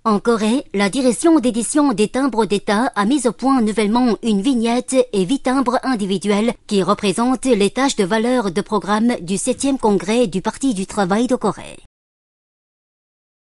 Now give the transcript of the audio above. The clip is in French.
En Corée, la direction d'édition des timbres d'État a mis au point nouvellement une vignette et 8 timbres individuels qui représentent les tâches de valeur de programme du 7e congrès du Parti du travail de Corée.